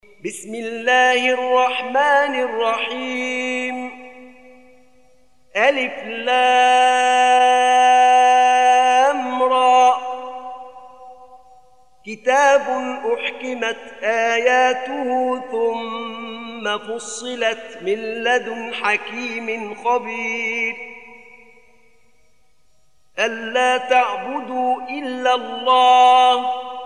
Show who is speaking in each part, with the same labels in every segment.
Speaker 1: بسم الله الرحمن الرحيم. ألف لام را. كتاب أحكمت آياته ثم فصلت من لدن حكيم خبير. ألا تعبدوا إلا الله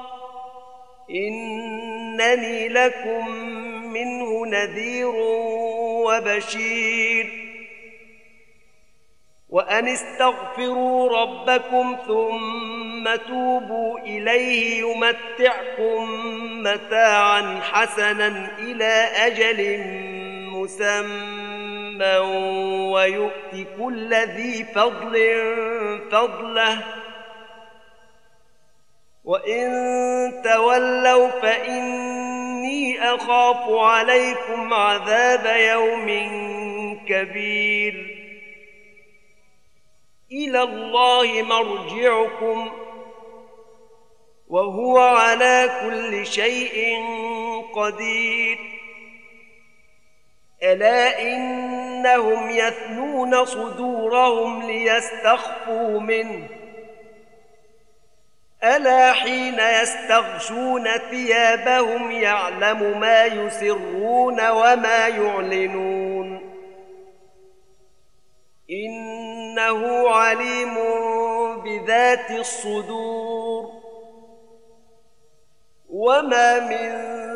Speaker 1: إنني لكم منه نذير وبشير. وأن استغفروا ربكم ثم توبوا إليه يمتعكم متاعا حسنا إلى أجل مسمى ويؤت كل ذي فضل فضله. وإن تولوا فإني أخاف عليكم عذاب يوم كبير. إلى الله مرجعكم وهو على كل شيء قدير. ألا إنهم يثنون صدورهم ليستخفوا منه. ألا حين يستغشون ثيابهم يعلم ما يسرون وما يعلنون. إنه عليم بذات الصدور. وما من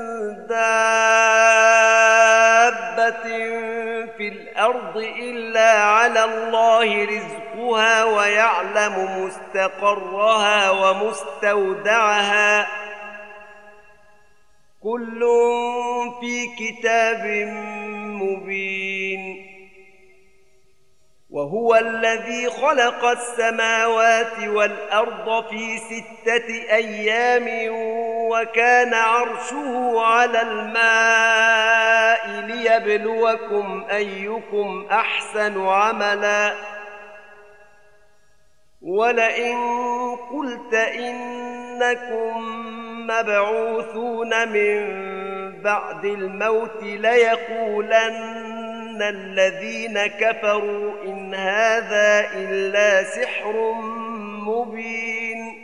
Speaker 1: دابة في الأرض إلا على الله رزقها ويعلم مستقرها ومستودعها كل في كتاب مبين. وهو الذي خلق السماوات والأرض في 6 أيام وكان عرشه على الماء ليبلوكم أيكم أحسن عملا. ولئن قلت إنكم مبعوثون من بعد الموت ليقولن الذين كفروا إن هذا إلا سحر مبين.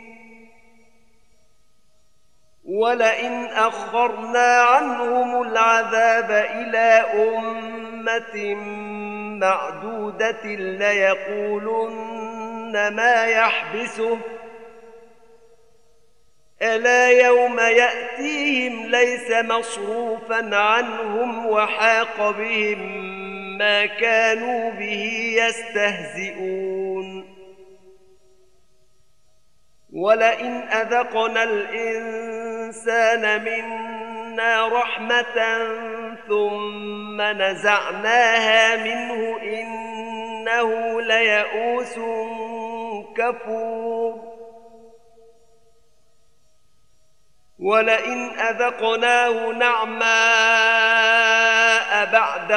Speaker 1: ولئن أخرنا عنهم العذاب إلى أمة معدودة ليقولن ما يحبسه. ألا يوم يأتيهم ليس مصروفا عنهم وحاق بهم ما كانوا به يستهزئون. ولئن أذقنا الإنسان منا رحمة ثم نزعناها منه إنه ليئوس كفور. ولئن أذقناه نعماء بعد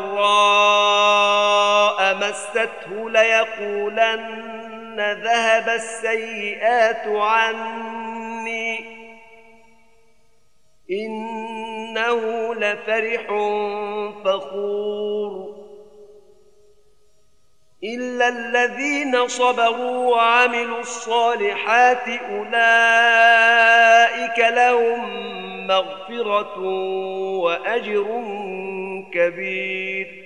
Speaker 1: ضراء مسته ليقولن ذهب السيئات عني إنه لفرح فخور. إلا الذين صبروا وعملوا الصالحات أولئك لهم مغفرة وأجر كبير.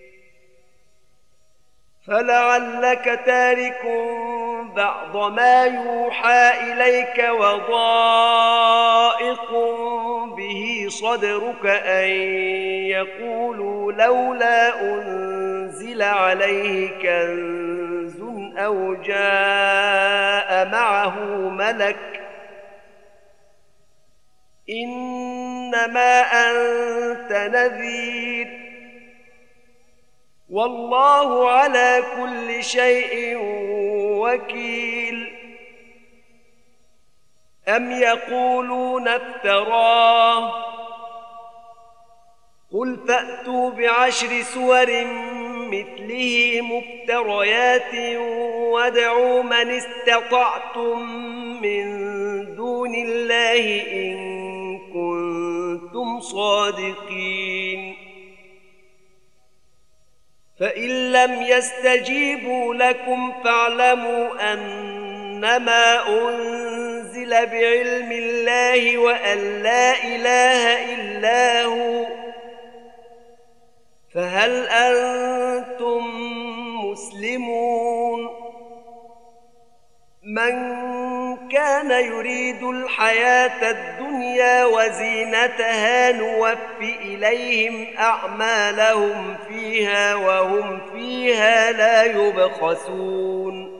Speaker 1: فلعلك تارك بعض ما يوحى إليك وضائق به صدرك أن يقولوا لولا أنزل عليه كنز أو جاء معه ملك إنما أنت نذير والله على كل شيء وكيل. أم يقولون افتراه قل فأتوا ب10 سور مثله مفتريات وادعوا من استطعتم من دون الله إن كنتم صادقين. فإن لم يستجيبوا لكم فاعلموا أنما أنزل بعلم الله وأن لا إله إلا هو، فهل أنتم مسلمون؟ من كان يريد الحياة الدنيا وزينتها نوف إليهم أعمالهم فيها وهم فيها لا يبخسون.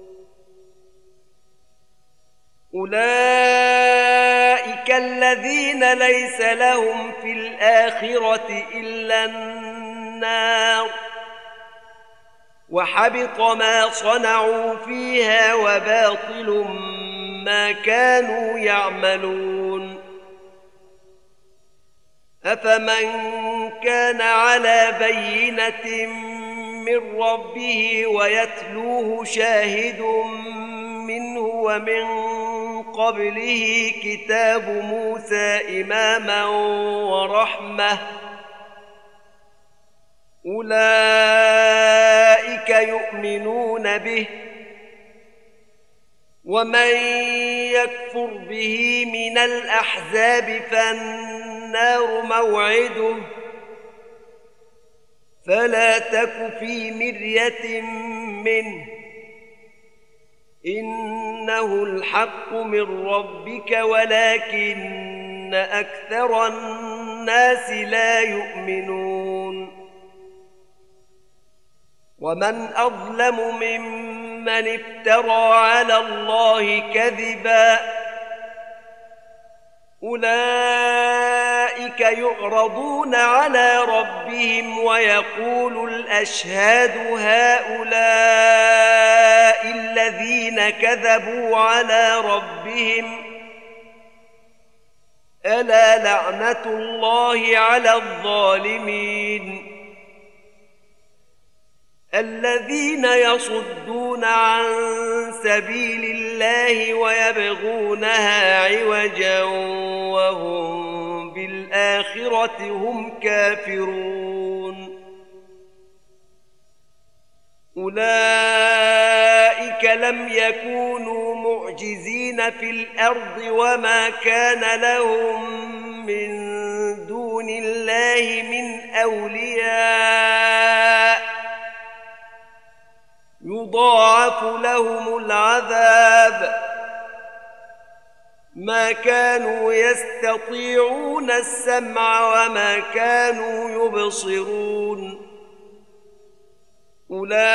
Speaker 1: أولئك الذين ليس لهم في الآخرة إلا النار، وحبط ما صنعوا فيها وباطل ما كانوا يعملون. أفمن كان على بينة من ربه ويتلوه شاهد منه ومن قبله كتاب موسى إماما ورحمة، أولئك يؤمنون به، ومن يكفر به من الأحزاب فالنار موعده، فلا تك في مرية منه، إنه الحق من ربك ولكن أكثر الناس لا يؤمنون. ومن أظلم ممن افترى على الله كذبا، أولئك يعرضون على ربهم ويقول الأشهاد هؤلاء الذين كذبوا على ربهم، ألا لعنة الله على الظالمين. الذين يصدون عن سبيل الله ويبغونها عوجا وهم بالآخرة هم كافرون. أولئك لم يكونوا معجزين في الأرض وما كان لهم من دون الله من أولياء، يضاعف لهم العذاب، ما كانوا يستطيعون السمع وما كانوا يبصرون. أولئك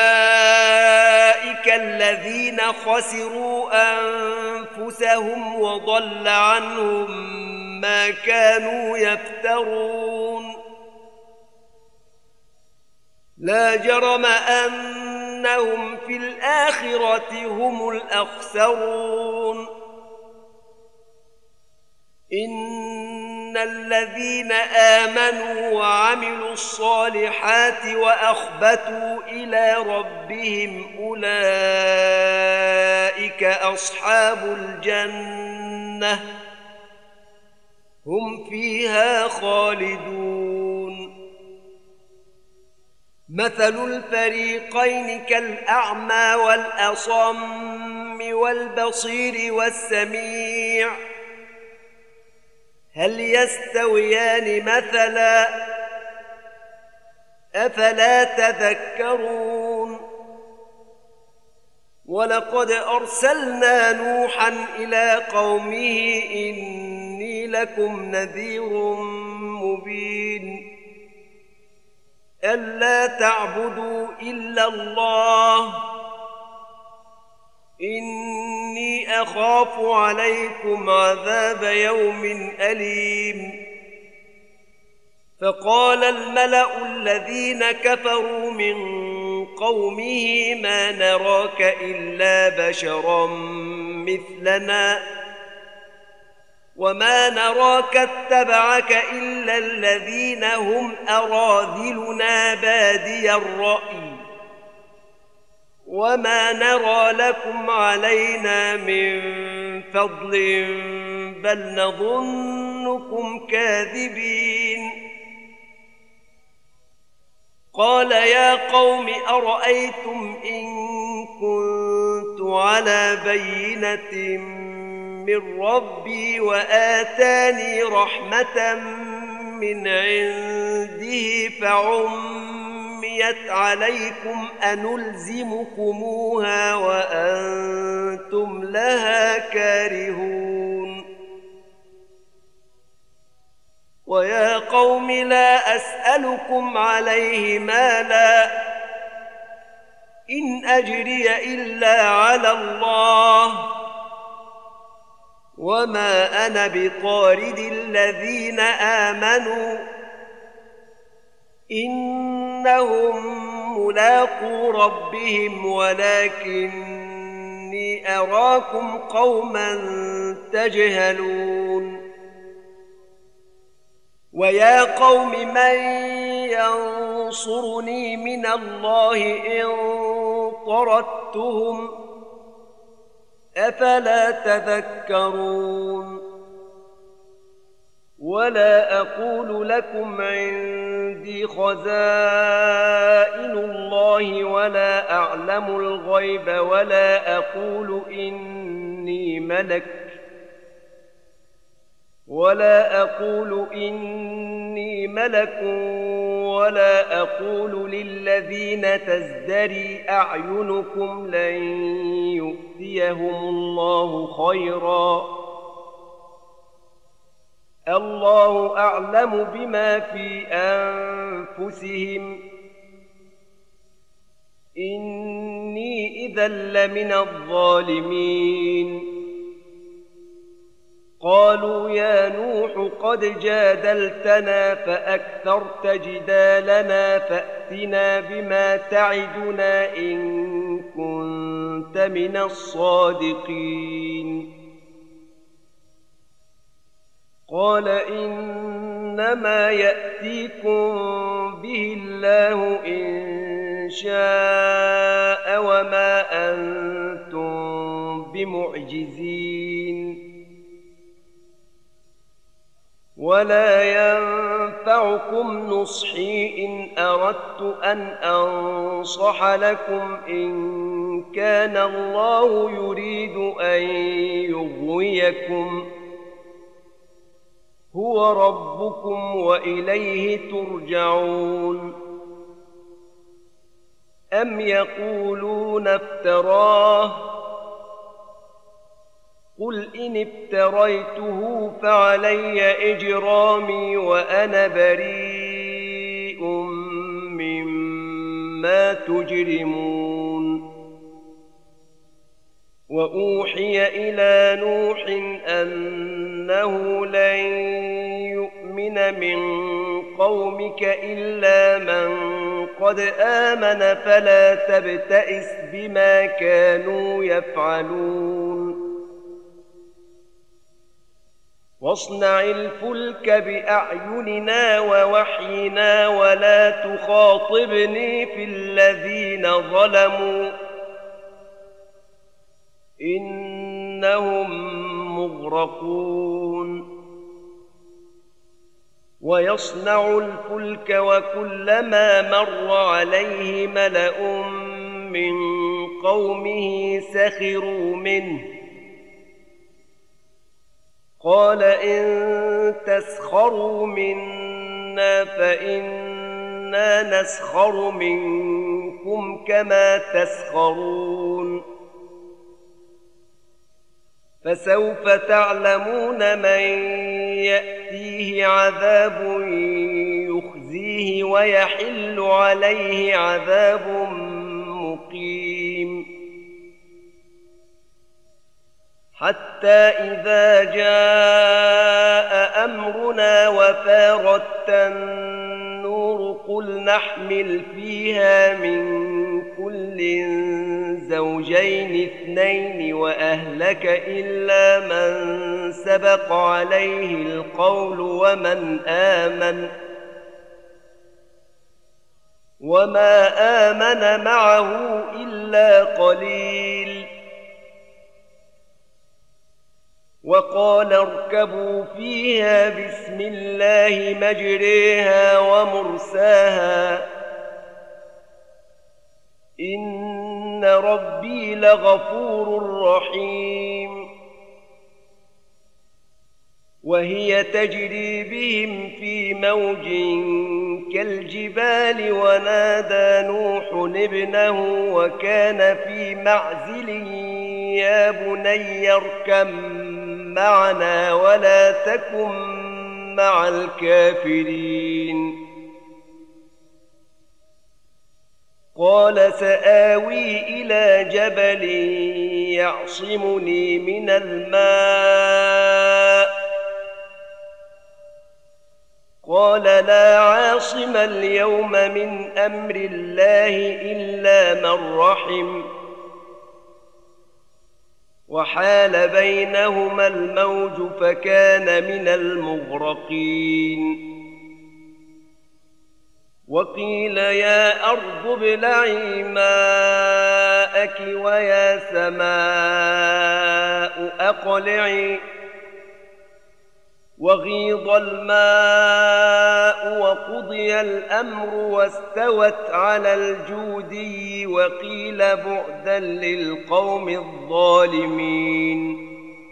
Speaker 1: الذين خسروا أنفسهم وضل عنهم ما كانوا يفترون. لا جرم أنهم في الآخرة هم الأخسرون. إن الذين آمنوا وعملوا الصالحات وأخبتوا إلى ربهم أولئك أصحاب الجنة، هم فيها خالدون. مثل الفريقين كالأعمى والأصم والبصير والسميع، هل يستويان مثلا؟ أفلا تذكرون؟ ولقد أرسلنا نوحا إلى قومه إني لكم نذير مبين، ألا تعبدوا إلا الله، إني أخاف عليكم عذاب يوم أليم. فقال الملأ الذين كفروا من قومه ما نراك إلا بشرا مثلنا وما نراك اتبعك إلا الذين هم أراذلنا بادي الرأي وما نرى لكم علينا من فضل بل نظنكم كاذبين قال يا قوم أرأيتم إن كنت على بينة من ربي وآتاني رحمة من عنده فعميت عليكم أنلزمكموها وأنتم لها كارهون ويا قوم لا أسألكم عليه مالا إن أجري إلا على الله وما أنا بطارد الذين آمنوا إنهم ملاقو ربهم ولكني أراكم قوما تجهلون ويا قوم من ينصرني من الله إن طردتهم أفلا تذكرون ولا أقول لكم عندي خزائن الله ولا أعلم الغيب ولا أقول إني ملك ولا أقول للذين تزدري أعينكم لن يؤتيهم الله خيرا الله أعلم بما في أنفسهم إني إذا لمن الظالمين قالوا يا نوح قد جادلتنا فأكثرت جدالنا فأتنا بما تعدنا إن كنت من الصادقين قال إنما يأتيكم به الله إن شاء وما أنتم بمعجزين ولا ينفعكم نصحي إن أردت أن أنصح لكم إن كان الله يريد أن يغويكم هو ربكم وإليه ترجعون أم يقولون افتراه قل إن افتريته فعلي إجرامي وأنا بريء مما تجرمون وأوحي إلى نوح أنه لن يؤمن من قومك إلا من قد آمن فلا تبتئس بما كانوا يفعلون واصنع الفلك بأعيننا ووحينا ولا تخاطبني في الذين ظلموا إنهم مغرقون ويصنع الفلك وكلما مر عليه ملأ من قومه سخروا منه قال إن تسخروا منا فإنا نسخر منكم كما تسخرون فسوف تعلمون من يأتيه عذاب يخزيه ويحل عليه عذاب مقيم حتى إذا جاء أمرنا وفارت النور قل نحمل فيها من كل زوجين اثنين وأهلك إلا من سبق عليه القول وما آمن معه إلا قليل وقال اركبوا فيها بسم الله مجريها ومرساها إن ربي لغفور رحيم. وهي تجري بهم في موج كالجبال ونادى نوح ابنه وكان في معزل يا بني اركب معنا ولا تكن مع الكافرين. قال سآوي إلى جبل يعصمني من الماء قال لا عاصم اليوم من أمر الله إلا من رحم وحال بينهما الموج فكان من المغرقين. وقيل يا أرض ابلعي ماءك ويا سماء أقلعي وغيض الماء وقضي الأمر واستوت على الجودي وقيل بعدا للقوم الظالمين.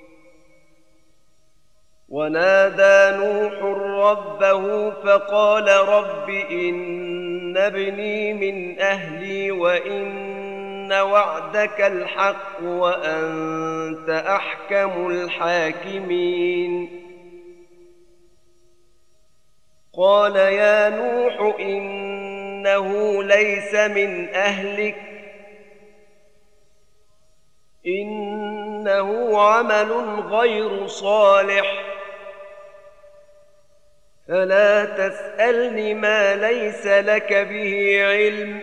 Speaker 1: ونادى نوح ربه فقال رب إن ابني من أهلي وإن وعدك الحق وأنت أحكم الحاكمين. قال يا نوح إنه ليس من أهلك إنه عمل غير صالح فلا تسألني ما ليس لك به علم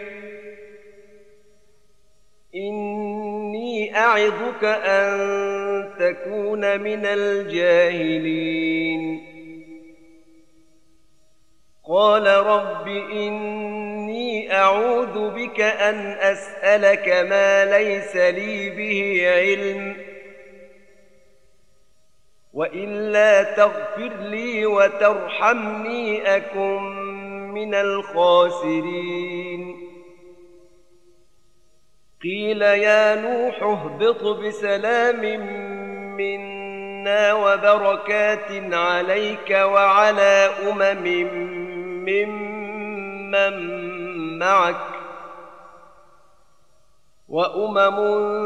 Speaker 1: إني أعظك أن تكون من الجاهلين. قال رب إني أعوذ بك أن أسألك ما ليس لي به علم وإلا تغفر لي وترحمني أكن من الخاسرين. قيل يا نوح اهبط بسلام منا وبركات عليك وعلى ممن معك وأمم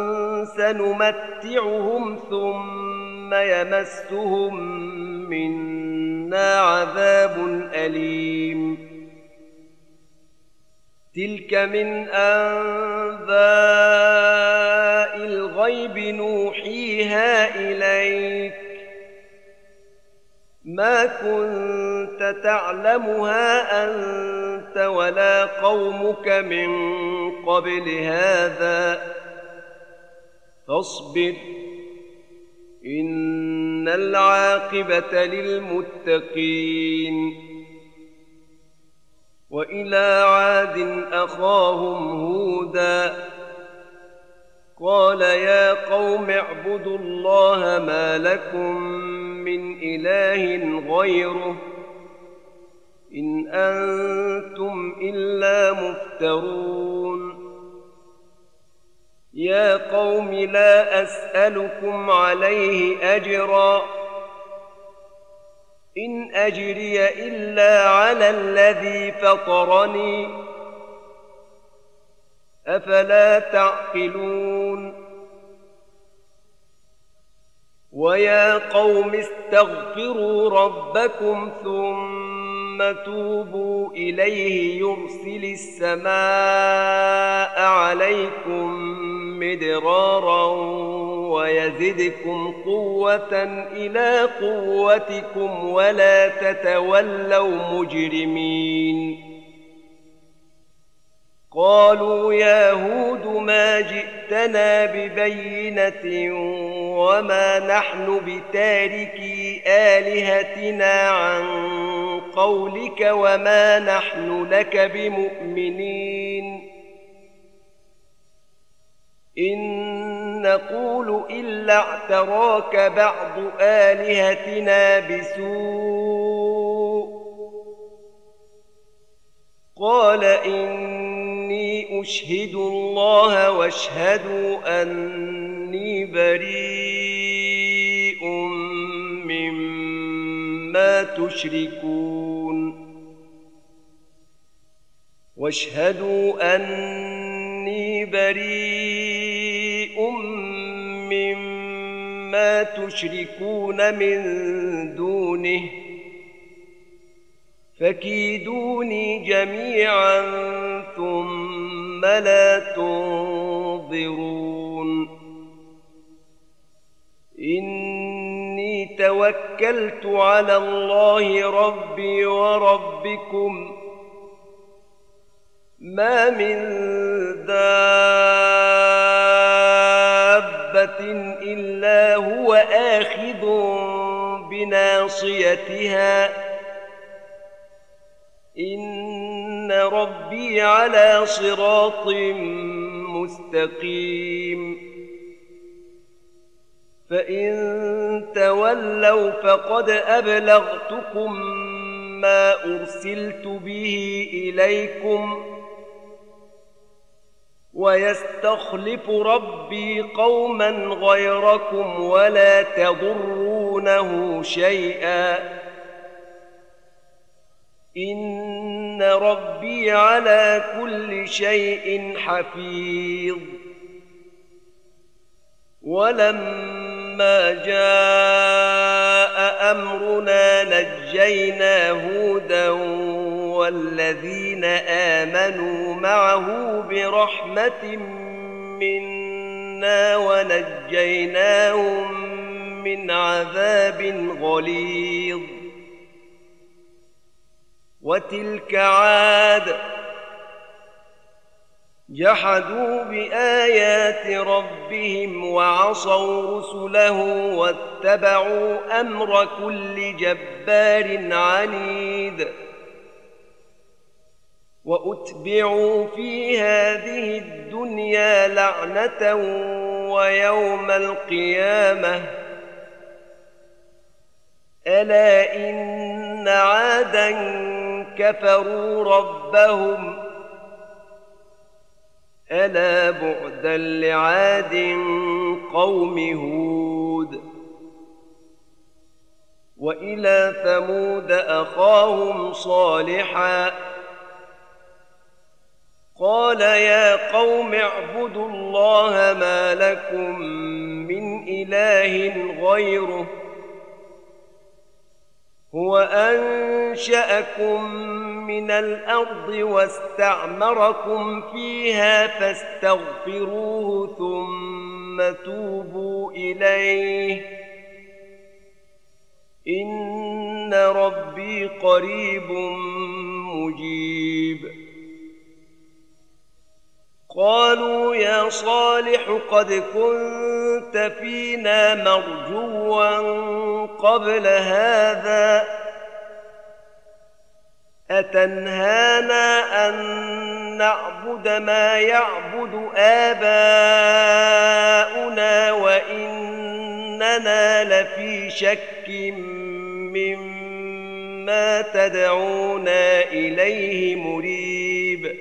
Speaker 1: سنمتعهم ثم يمسهم منا عذاب أليم. تلك من أنباء الغيب نوحيها إليك ما كنت تعلمها أنت ولا قومك من قبل هذا فاصبر إن العاقبة للمتقين. وإلى عاد أخاهم هودا قال يا قوم اعبدوا الله ما لكم من إله غيره إن أنتم إلا مفترون. يا قوم لا أسألكم عليه أجرا إن أجري إلا على الذي فطرني أفلا تعقلون. ويا قوم استغفروا ربكم ثم توبوا إليه يرسل السماء عليكم مدرارا ويزدكم قوة إلى قوتكم ولا تتولوا مجرمين. قالوا يا هود ما جئتنا ببينة وما نحن بتاركي آلهتنا عن قولك وما نحن لك بمؤمنين إن نقول إلا اعتراك بعض آلهتنا بسوء قال إني أشهد الله واشهدوا أني بريء مما تشركون واشهدوا أني بريء مما تشركون من دونه فكيدوني جميعا ثم لا تنظرون إني توكلت على الله ربي وربكم ما من دابة إلا هو آخذ بناصيتها إن ربي على صراط مستقيم فإن تولوا فقد أبلغتكم ما أرسلت به إليكم ويستخلف ربي قوما غيركم ولا تضرونه شيئا إن ربي على كل شيء حفيظ ولما جاء أمرنا نجينا هودا والذين آمنوا معه برحمة منا ونجيناهم من عذاب غليظ وتلك عاد جحدوا بآيات ربهم وعصوا رسله واتبعوا أمر كل جبار عنيد وأتبعوا في هذه الدنيا لعنة ويوم القيامة ألا إن عادا كفروا ربهم ألا بعدا لعاد قوم هود وإلى ثمود أخاهم صالحا قال يا قوم اعبدوا الله ما لكم من إله غيره هو أنشأكم من الأرض واستعمركم فيها فاستغفروه ثم توبوا إليه إن ربي قريب مجيب قالوا يا صالح قد كنت فينا مرجوا قبل هذا أتنهانا أن نعبد ما يعبد آباؤنا وإننا لفي شك مما تدعونا إليه مريب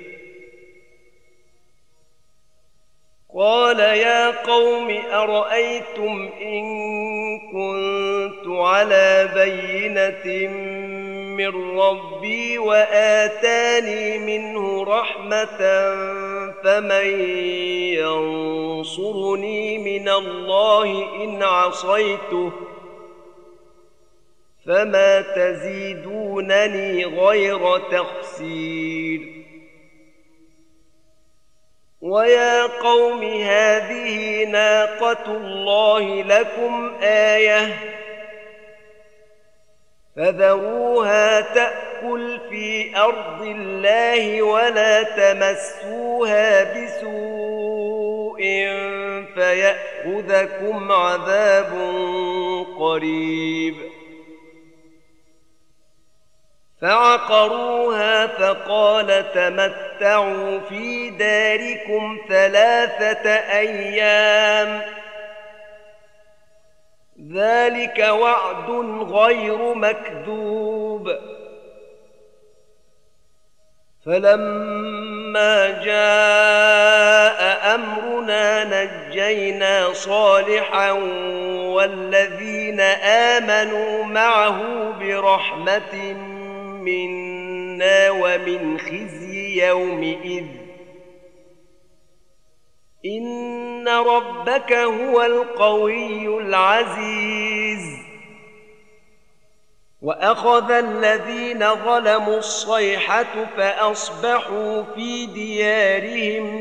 Speaker 1: قال يا قوم أرأيتم إن كنت على بينة من ربي وآتاني منه رحمة فمن ينصرني من الله إن عصيته فما تزيدونني غير تخسير ويا قوم هذه ناقة الله لكم آية فذروها تأكل في أرض الله ولا تمسوها بسوء فيأخذكم عذاب قريب فعقروها فقال تمتعوا في داركم 3 أيام ذلك وعد غير مكذوب. فلما جاء أمرنا نجينا صالحا والذين آمنوا معه برحمة منا ومن خزي يومئذ إن ربك هو القوي العزيز. وأخذ الذين ظلموا الصيحة فأصبحوا في ديارهم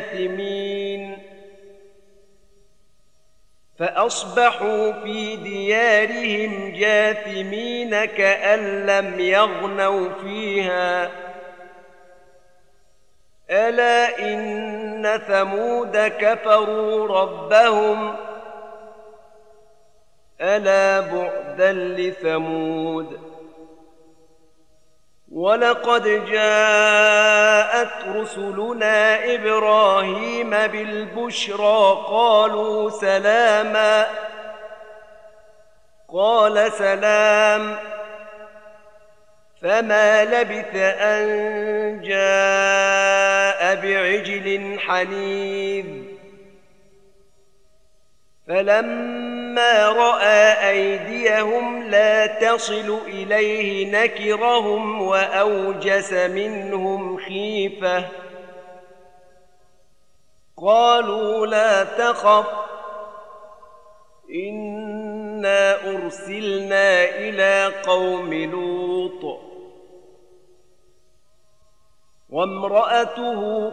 Speaker 1: جاثمين كأن لم يغنوا فيها ألا إن ثمود كفروا ربهم ألا بعدا لثمود. ولقد جاءت رسلنا إبراهيم بالبشرى قالوا سلاما قال سلام فما لبث أن جاء بعجل حنيذ. فلما رأى أيديهم لا تصل إليه نكرهم وأوجس منهم خيفة قالوا لا تخف إنا أرسلنا إلى قوم لوط وامرأته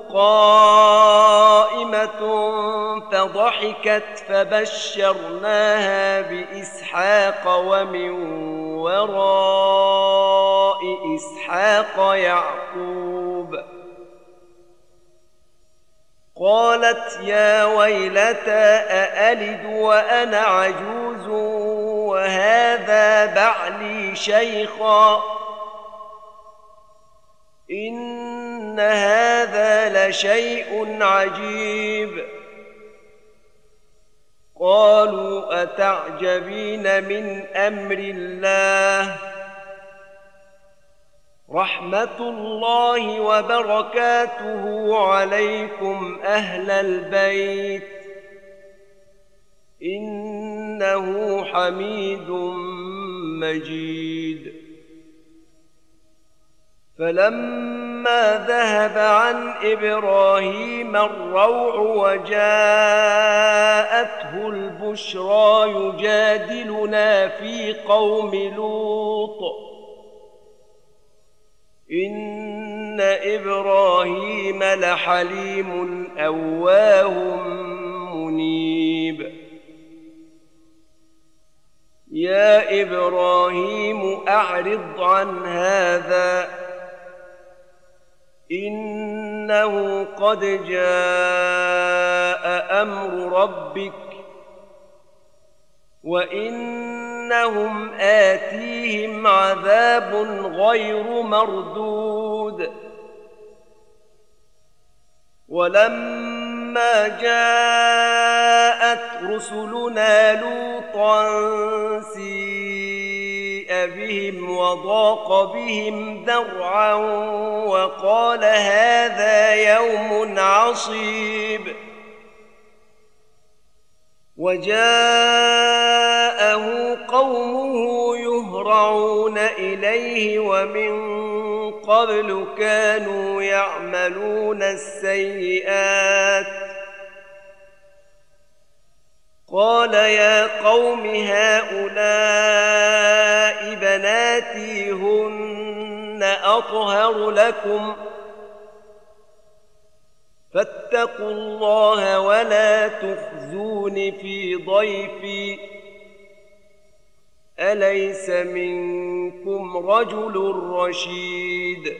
Speaker 1: قائمة فضحكت فبشرناها بإسحاق ومن وراء إسحاق يعقوب. قالت يا ويلتى أألد وأنا عجوز وهذا بعلي شيخا إن هذا لشيء عجيب. قالوا أتعجبين من أمر الله رحمة الله وبركاته عليكم أهل البيت إنه حميد مجيد. فلما ذهب عن إبراهيم الروع وجاءته البشرى يجادلنا في قوم لوط إن إبراهيم لحليم أواه منيب. يا إبراهيم أعرض عن هذا إنه قد جاء أمر ربك وإنهم آتيهم عذاب غير مردود. ولما جاءت رسلنا لوطا سيء بهم وضاق بهم ذرعا وقال هذا يوم عصيب. وجاءه قومه يهرعون إليه ومن قبل كانوا يعملون السيئات قال يا قوم هؤلاء بناتي هن أطهر لكم فاتقوا الله ولا تخزون في ضيفي أليس منكم رجل رشيد.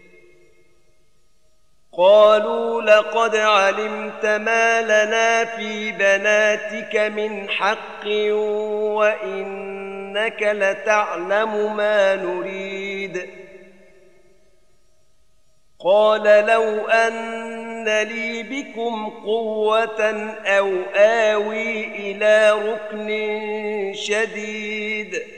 Speaker 1: قالوا لقد علمت ما لنا في بناتك من حق وإنك لتعلم ما نريد قال لو أن لي بكم قوة أو آوي إلى ركن شديد.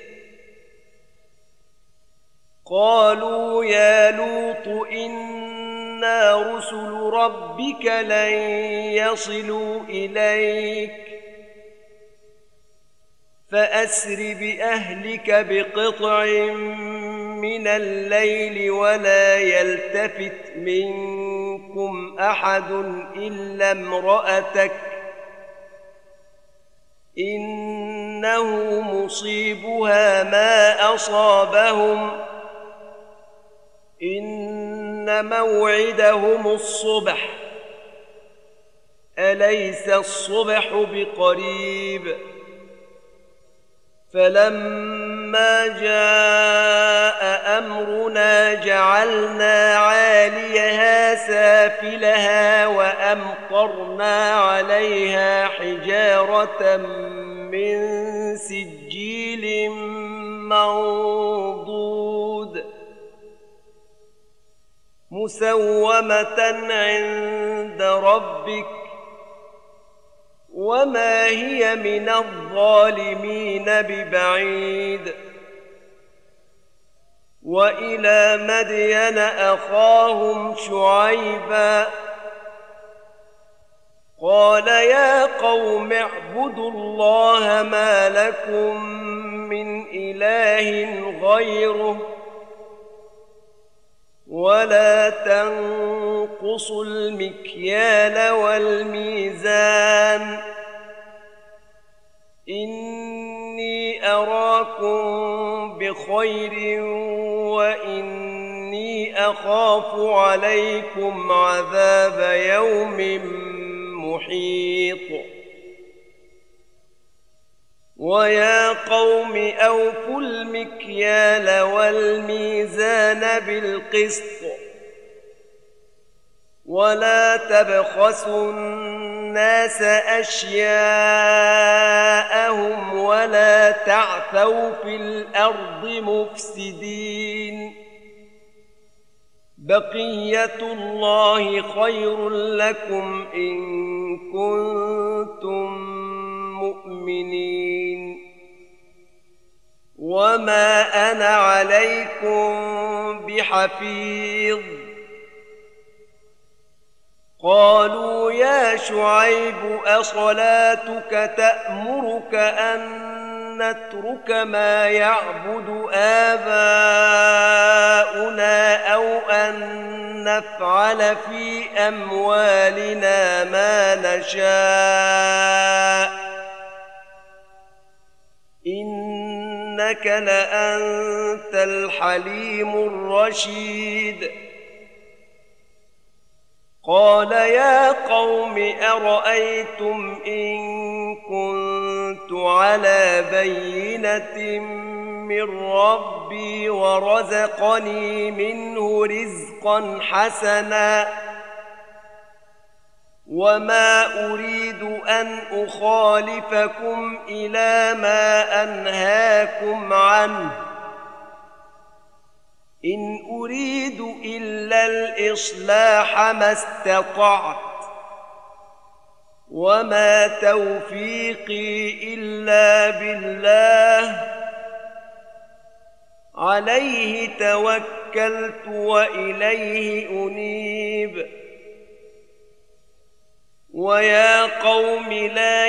Speaker 1: قالوا يا لوط إنا رسل ربك لن يصلوا إليك فأسر بأهلك بقطع من الليل ولا يلتفت منكم أحد إلا امرأتك إنه مصيبها ما أصابهم إن موعدهم الصبح أليس الصبح بقريب. فلما جاء أمرنا جعلنا عاليها سافلها وأمطرنا عليها حجارة من سجيل منضود مسومة عند ربك وما هي من الظالمين ببعيد. وإلى مدين أخاهم شعيبا قال يا قوم اعبدوا الله ما لكم من إله غيره ولا تنقصوا المكيال والميزان إني أراكم بخير وإني أخاف عليكم عذاب يوم محيط. ويا قوم أوفوا المكيال والميزان بالقسط ولا تبخسوا الناس أشياءهم ولا تعثوا في الأرض مفسدين. بقية الله خير لكم إن كنتم مؤمنين وما أنا عليكم بحفيظ. قالوا يا شعيب أصلاتك تأمرك أن نترك ما يعبد آباؤنا أو أن نفعل في أموالنا ما نشاء إنك لأنت الحليم الرشيد. قال يا قوم أرأيتم إن كنت على بينة من ربي ورزقني منه رزقا حسنا وما أريد أن أخالفكم إلى ما أنهاكم عنه إن أريد إلا الإصلاح ما استطعت وما توفيقي إلا بالله عليه توكلت وإليه أنيب. ويا قوم لا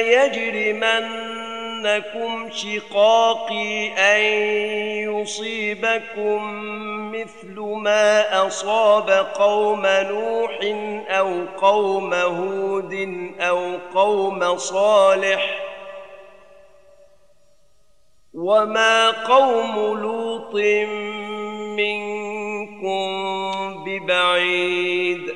Speaker 1: يجرمنكم شقاقي أن يصيبكم مثل ما أصاب قوم نوح أو قوم هود أو قوم صالح وما قوم لوط منكم ببعيد.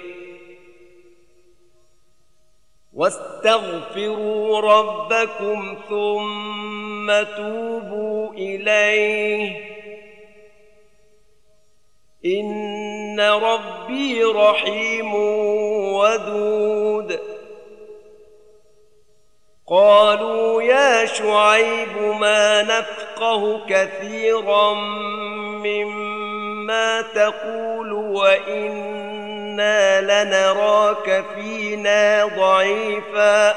Speaker 1: واستغفروا ربكم ثم توبوا إليه إن ربي رحيم ودود. قالوا يا شعيب ما نفقه كثيرا مما تقول وإنا إنا لنراك فينا ضعيفا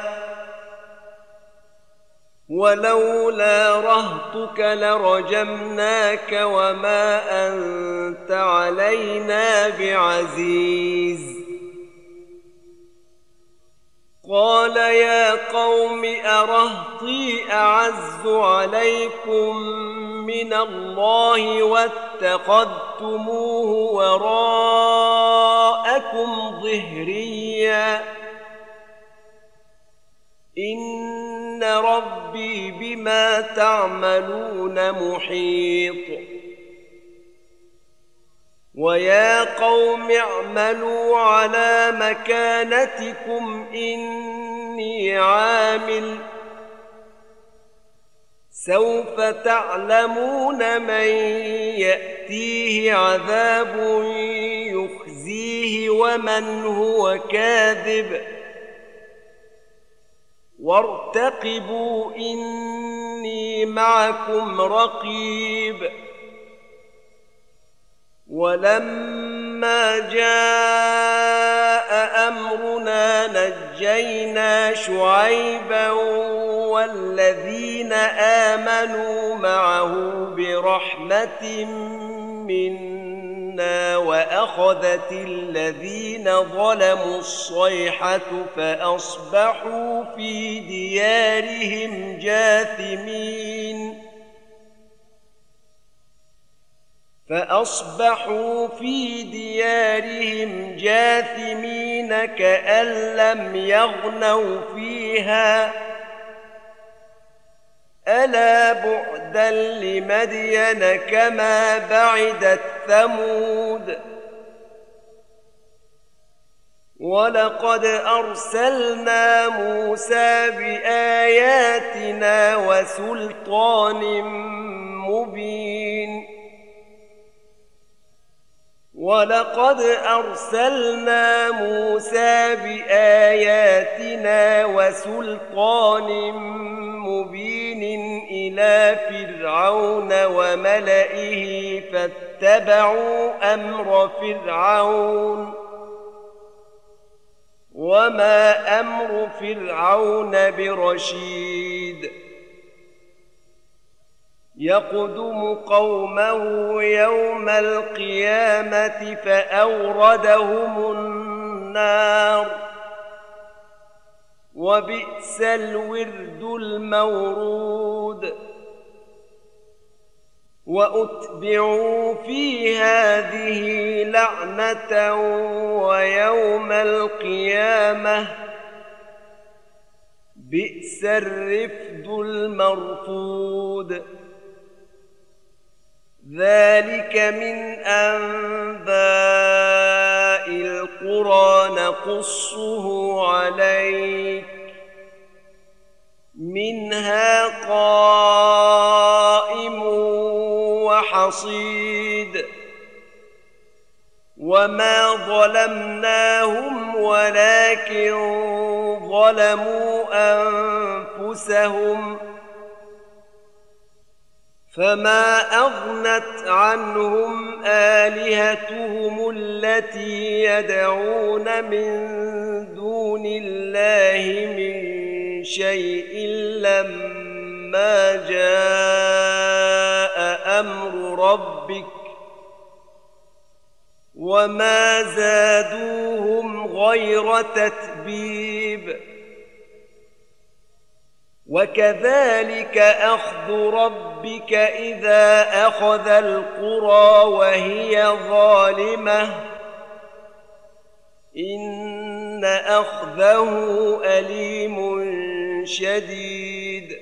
Speaker 1: ولولا رهطك لرجمناك وما أنت علينا بعزيز. قال يا قوم أرهطي أعز عليكم من الله واتخذتموه وراءكم ظهريا إن ربي بما تعملون محيط. ويا قوم اعملوا على مكانتكم إني عامل سوف تعلمون من يأتيه عذاب يخزيه ومن هو كاذب وارتقبوا إني معكم رقيب. ولما جاء أمرنا نجينا شعيبا والذين آمنوا معه برحمة منا وأخذت الذين ظلموا الصيحة فأصبحوا في ديارهم جاثمين كأن لم يغنوا فيها ألا بعدا لمدين كما بعدت ثمود. ولقد أرسلنا موسى بآياتنا وسلطان مبين إلى فرعون وملئه فاتبعوا أمر فرعون وما أمر فرعون برشيد. يقدم قومه يوم القيامة فأوردهم النار وبئس الورد المورود. وأتبعوا في هذه لعنة ويوم القيامة بئس الرفد المرفود. ذلك من أنباء القرى نقصه عليك منها قائم وحصيد. وما ظلمناهم ولكن ظلموا أنفسهم فما أغنت عنهم آلهتهم التي يدعون من دون الله من شيء لما جاء أمر ربك وما زادوهم غير تتبيب. وكذلك أخذ ربك إذا أخذ القرى وهي ظالمة إن أخذه أليم شديد.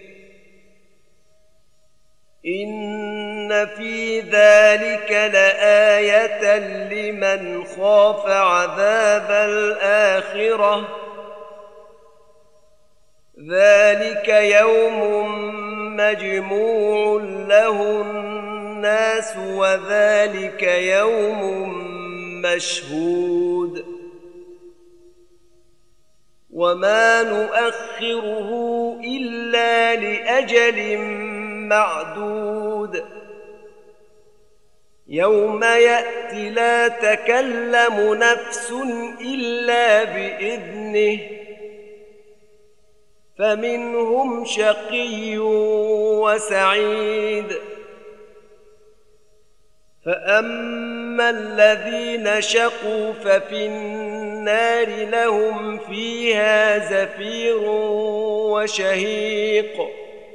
Speaker 1: إن في ذلك لآية لمن خاف عذاب الآخرة ذلك يوم مجموع له الناس وذلك يوم مشهود. وما نؤخره إلا لأجل معدود يوم يأتي لا تكلم نفس إلا بإذنه فمنهم شقي وسعيد فأما الذين شقوا ففي النار لهم فيها زفير وشهيق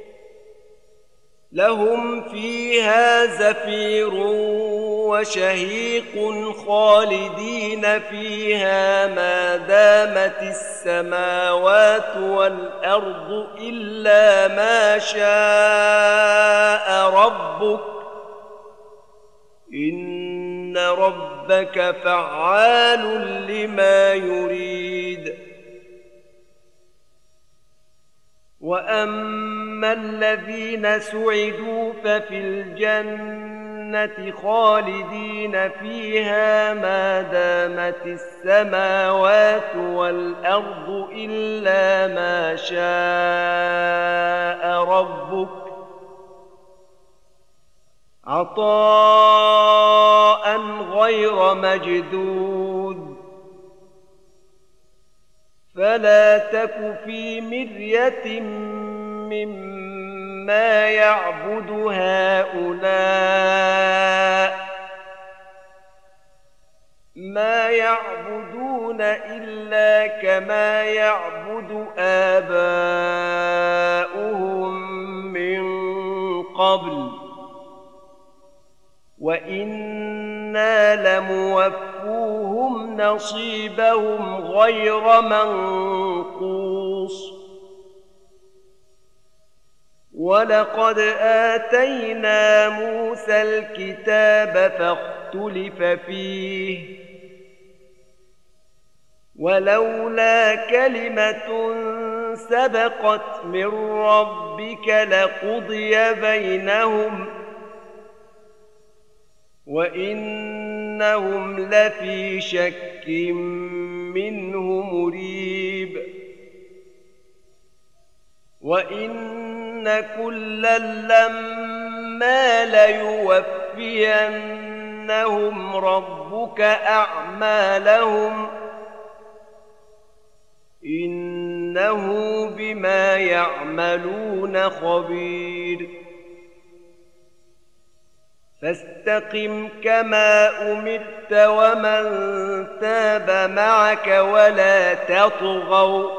Speaker 1: خالدين فيها ما دامت السماوات والأرض إلا ما شاء ربك إن ربك فعال لما يريد وأما الذين سعدوا ففي الجنة خالدين فيها ما دامت السماوات والأرض إلا ما شاء ربك عطاء غير مجدود فلا تك في مرية مما يعبد هؤلاء ما يعبدون إلا كما يعبد آباؤهم من قبل وإنا لموفوهم نصيبهم غير منقوص ولقد آتينا موسى الكتاب فاختلف فيه ولولا كلمة سبقت من ربك لقضي بينهم وإنهم لفي شك منه مريب وإن كلا لما ليوفينهم ربك أعمالهم إنه بما يعملون خبير فاستقم كما أمرت ومن تاب معك ولا تطغوا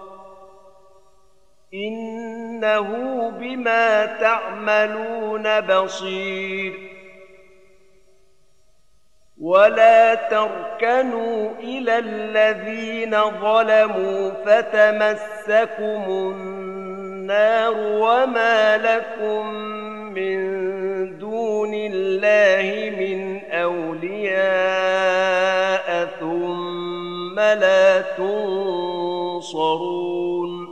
Speaker 1: إنه بما تعملون بصير ولا تركنوا إلى الذين ظلموا فتمسكم النار وما لكم من دون الله من أولياء ثم لا تنصرون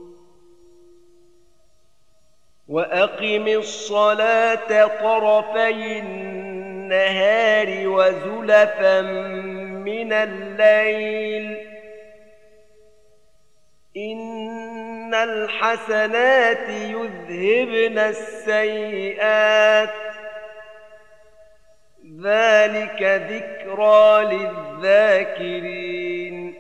Speaker 1: وأقم الصلاة طرفي النهار وزلفا من الليل إن الحسنات يذهبن السيئات ذلك ذكرى للذاكرين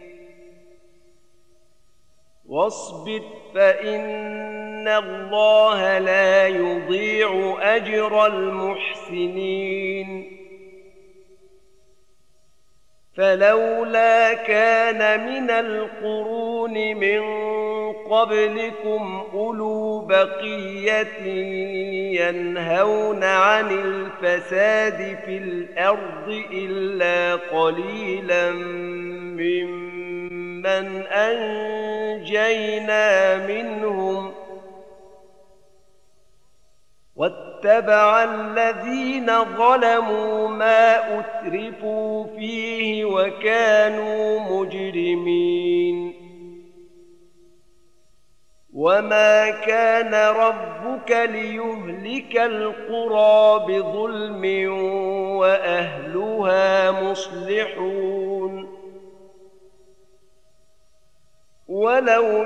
Speaker 1: واصبر فإن الله لا يضيع أجر المحسنين فلولا كان من القرون من قبلكم أولو بقية ينهون عن الفساد في الأرض إلا قليلا ممن أنجينا منهم واتبع الذين ظلموا ما أترفوا فيه وكانوا مجرمين وما كان ربك ليهلك القرى بظلم وأهلها مصلحون ولو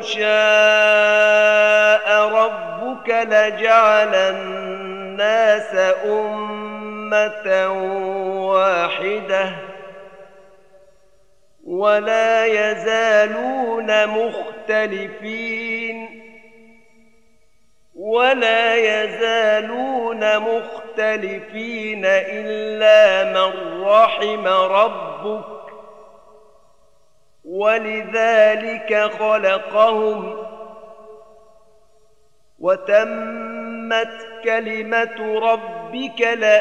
Speaker 1: شاء ربك لجعل الناس أمة أمة واحدة ولا يزالون مختلفين إلا من رحم ربك ولذلك خلقهم وتمت كلمة ربك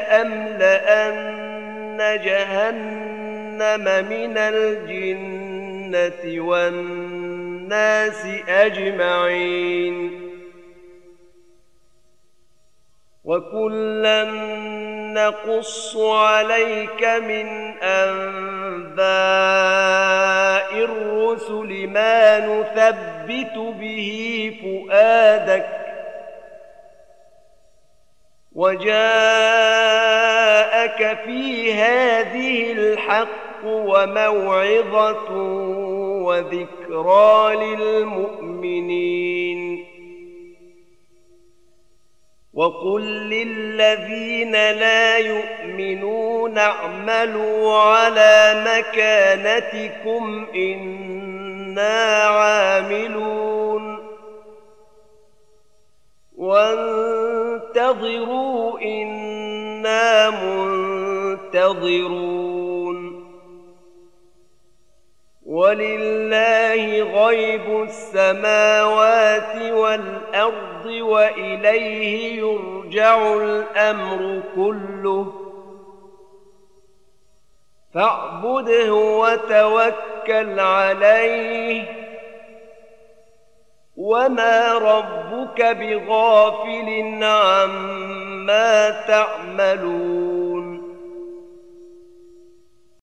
Speaker 1: لأملأن جهنم من الجنة والناس أجمعين وكلا نقص عليك من أنباء الرسل ما نثبت به فؤادك وجاءك في هذه الحق وموعظة وذكرى للمؤمنين وقل للذين لا يؤمنون اعملوا على مكانتكم إنا عاملون وانتظروا إنا منتظرون ولله غيب السماوات والأرض وإليه يرجع الأمر كله فاعبده وتوكل عليه وما ربك بغافل عما تعملون